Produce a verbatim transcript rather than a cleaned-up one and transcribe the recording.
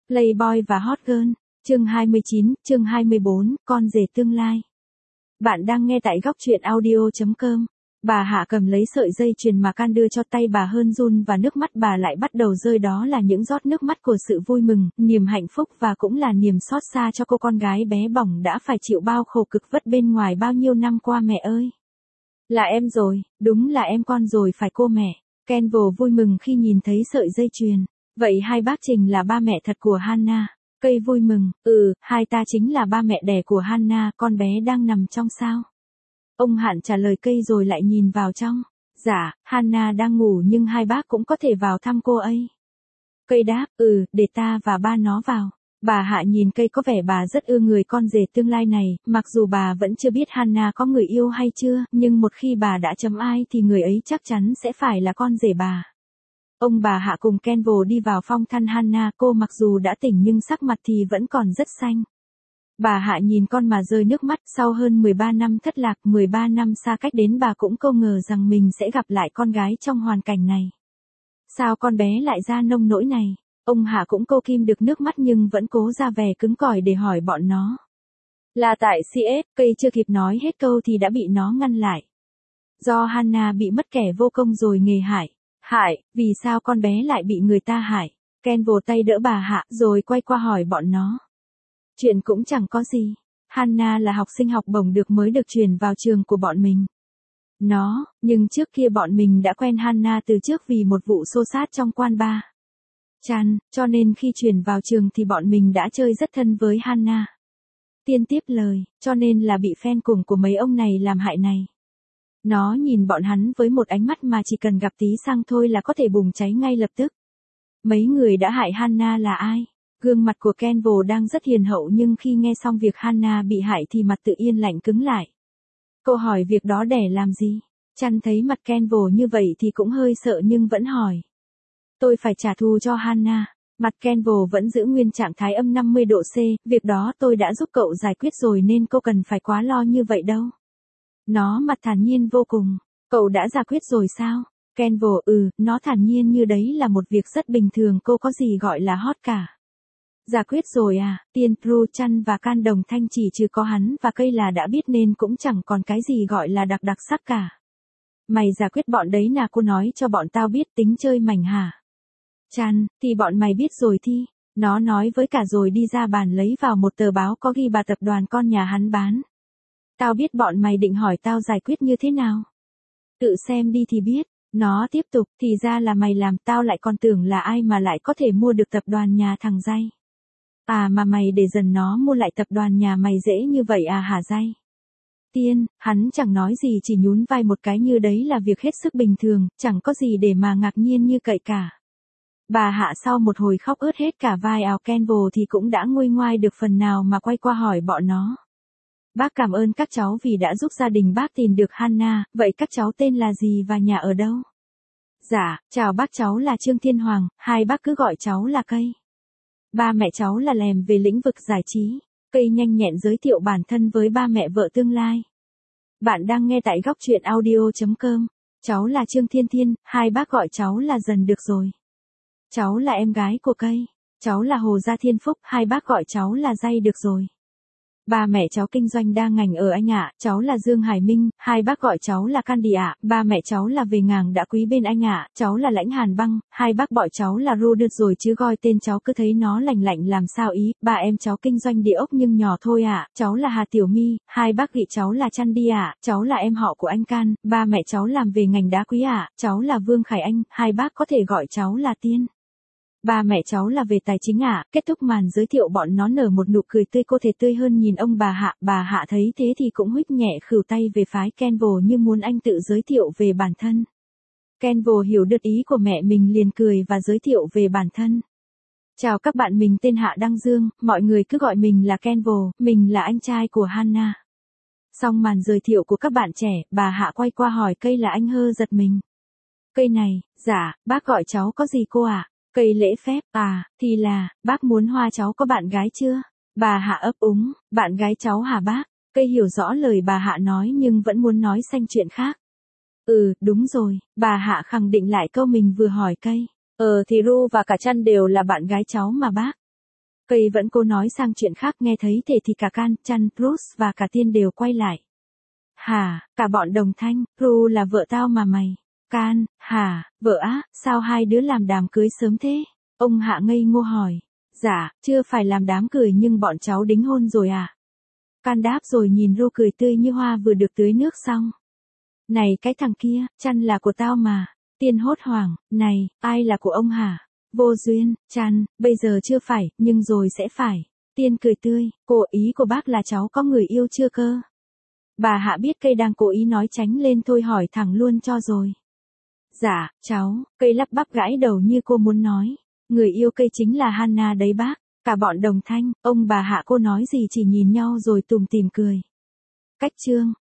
Playboy và Hot Girl, chương hai mươi chín, chương hai mươi bốn, con rể tương lai. Bạn đang nghe tại góc truyện audio chấm com. Bà Hạ cầm lấy sợi dây chuyền mà Can đưa cho tay bà hơn run và nước mắt bà lại bắt đầu rơi, đó là những giọt nước mắt của sự vui mừng, niềm hạnh phúc và cũng là niềm xót xa cho cô con gái bé bỏng đã phải chịu bao khổ cực vất bên ngoài bao nhiêu năm qua mẹ ơi. Là em rồi, đúng là em con rồi phải cô mẹ. Ken vô vui mừng khi nhìn thấy sợi dây chuyền. Vậy hai bác Trình là ba mẹ thật của Hannah. Cây vui mừng, ừ, hai ta chính là ba mẹ đẻ của Hannah, con bé đang nằm trong sao? Ông Hạn trả lời cây rồi lại nhìn vào trong. Dạ, Hannah đang ngủ nhưng hai bác cũng có thể vào thăm cô ấy. Cây đáp, ừ, để ta và ba nó vào. Bà Hạ nhìn cây có vẻ bà rất ưa người con rể tương lai này, mặc dù bà vẫn chưa biết Hannah có người yêu hay chưa, nhưng một khi bà đã chấm ai thì người ấy chắc chắn sẽ phải là con rể bà. Ông bà Hạ cùng Kenvo đi vào phòng thăm Hannah, cô mặc dù đã tỉnh nhưng sắc mặt thì vẫn còn rất xanh. Bà Hạ nhìn con mà rơi nước mắt, sau hơn mười ba năm thất lạc, mười ba năm xa cách đến bà cũng không ngờ rằng mình sẽ gặp lại con gái trong hoàn cảnh này. Sao con bé lại ra nông nỗi này? Ông Hạ cũng cô kim được nước mắt nhưng vẫn cố ra vẻ cứng cỏi để hỏi bọn nó. Là tại xê ét, cây chưa kịp nói hết câu thì đã bị nó ngăn lại. Do Hannah bị mất kẻ vô công rồi nghề hại. Hại, vì sao con bé lại bị người ta hại? Ken vồ tay đỡ bà Hạ rồi quay qua hỏi bọn nó. Chuyện cũng chẳng có gì. Hannah là học sinh học bổng được mới được chuyển vào trường của bọn mình. Nó, nhưng trước kia bọn mình đã quen Hannah từ trước vì một vụ xô xát trong quán bar. Chan, cho nên khi chuyển vào trường thì bọn mình đã chơi rất thân với Hannah. Tiên tiếp lời, cho nên là bị fan cùng của mấy ông này làm hại này. Nó nhìn bọn hắn với một ánh mắt mà chỉ cần gặp tí xăng thôi là có thể bùng cháy ngay lập tức. Mấy người đã hại Hannah là ai? Gương mặt của Kenvo đang rất hiền hậu nhưng khi nghe xong việc Hannah bị hại thì mặt tự yên lạnh cứng lại. Cô hỏi việc đó để làm gì? Chan thấy mặt Kenvo như vậy thì cũng hơi sợ nhưng vẫn hỏi. Tôi phải trả thù cho Hannah. Mặt Kenvo vẫn giữ nguyên trạng thái âm năm mươi độ C, việc đó tôi đã giúp cậu giải quyết rồi nên cô cần phải quá lo như vậy đâu. Nó mặt thản nhiên vô cùng. Cậu đã giải quyết rồi sao? Kenvo, ừ, nó thản nhiên như đấy là một việc rất bình thường, cô có gì gọi là hot cả. Giải quyết rồi à? Tiên, Ru, Chan và Can đồng thanh chỉ trừ có hắn và cây là đã biết nên cũng chẳng còn cái gì gọi là đặc đặc sắc cả. Mày giải quyết bọn đấy là cô nói cho bọn tao biết tính chơi mảnh hả? Chan, thì bọn mày biết rồi thi. Nó nói với cả rồi đi ra bàn lấy vào một tờ báo có ghi bà tập đoàn con nhà hắn bán. Tao biết bọn mày định hỏi tao giải quyết như thế nào. Tự xem đi thì biết. Nó tiếp tục, thì ra là mày làm, tao lại còn tưởng là ai mà lại có thể mua được tập đoàn nhà thằng Day. À mà mày để dần nó mua lại tập đoàn nhà mày dễ như vậy à hả Day? Tiên, hắn chẳng nói gì chỉ nhún vai một cái như đấy là việc hết sức bình thường, chẳng có gì để mà ngạc nhiên như cậy cả. Bà Hạ sau một hồi khóc ướt hết cả vai áo Kenvo thì cũng đã nguôi ngoai được phần nào mà quay qua hỏi bọn nó. Bác cảm ơn các cháu vì đã giúp gia đình bác tìm được Hannah, vậy các cháu tên là gì và nhà ở đâu? Dạ, chào bác, cháu là Trương Thiên Hoàng, hai bác cứ gọi cháu là Cây. Ba mẹ cháu là Lèm về lĩnh vực giải trí. Cây nhanh nhẹn giới thiệu bản thân với ba mẹ vợ tương lai. Bạn đang nghe tại góc truyện audio chấm com. Cháu là Trương Thiên Thiên, hai bác gọi cháu là Dần được rồi. Cháu là em gái của Cây. Cháu là Hồ Gia Thiên Phúc, hai bác gọi cháu là Day được rồi. Ba mẹ cháu kinh doanh đa ngành ở anh ạ, cháu là Dương Hải Minh, hai bác gọi cháu là Candy ạ, ba mẹ cháu là Về Ngàng đã quý bên anh ạ, cháu là Lãnh Hàn Băng, hai bác gọi cháu là Ru được rồi chứ gọi tên cháu cứ thấy nó lành lạnh làm sao ý, ba em cháu kinh doanh địa ốc nhưng nhỏ thôi ạ, cháu là Hà Tiểu My, hai bác gọi cháu là Chăn đi ạ, cháu là em họ của anh Can, ba mẹ cháu làm về ngành đá quý ạ, cháu là Vương Khải Anh, hai bác có thể gọi cháu là Tiên. Ba mẹ cháu là về tài chính ạ, à. Kết thúc màn giới thiệu bọn nó nở một nụ cười tươi, cô thể tươi hơn nhìn ông bà Hạ, bà Hạ thấy thế thì cũng huých nhẹ khửu tay về phái Kenvo như muốn anh tự giới thiệu về bản thân. Kenvo hiểu được ý của mẹ mình liền cười và giới thiệu về bản thân. Chào các bạn, mình tên Hạ Đăng Dương, mọi người cứ gọi mình là Kenvo, mình là anh trai của Hannah. Xong màn giới thiệu của các bạn trẻ, bà Hạ quay qua hỏi Cây là anh hơ giật mình. Cây này, dạ, bác gọi cháu có gì cô ạ? À? Cây lễ phép, à, thì là, bác muốn Hoa cháu có bạn gái chưa? Bà Hạ ấp úng, bạn gái cháu hả bác? Cây hiểu rõ lời bà Hạ nói nhưng vẫn muốn nói xanh chuyện khác. Ừ, đúng rồi, bà Hạ khẳng định lại câu mình vừa hỏi Cây. Ờ thì Ru và cả Chăn đều là bạn gái cháu mà bác. Cây vẫn cố nói sang chuyện khác, nghe thấy thế thì cả Can, Chan, Bruce và cả Tiên đều quay lại. Hả, cả bọn đồng thanh, Ru là vợ tao mà mày. Can, hả, vợ á, sao hai đứa làm đám cưới sớm thế? Ông Hạ ngây ngô hỏi. Dạ, chưa phải làm đám cưới nhưng bọn cháu đính hôn rồi à? Can đáp rồi nhìn Ru cười tươi như hoa vừa được tưới nước xong. Này cái thằng kia, Chan là của tao mà. Tiên hốt hoảng, này, ai là của ông hả? Vô duyên, Chan, bây giờ chưa phải, nhưng rồi sẽ phải. Tiên cười tươi, cô ý của bác là cháu có người yêu chưa cơ? Bà Hạ biết cây đang cố ý nói tránh lên thôi hỏi thẳng luôn cho rồi. Dạ, cháu, cây lắp bắp gãi đầu như cô muốn nói. Người yêu cây chính là Hannah đấy bác. Cả bọn đồng thanh, ông bà Hạ cô nói gì chỉ nhìn nhau rồi tùm tìm cười. Cách chương.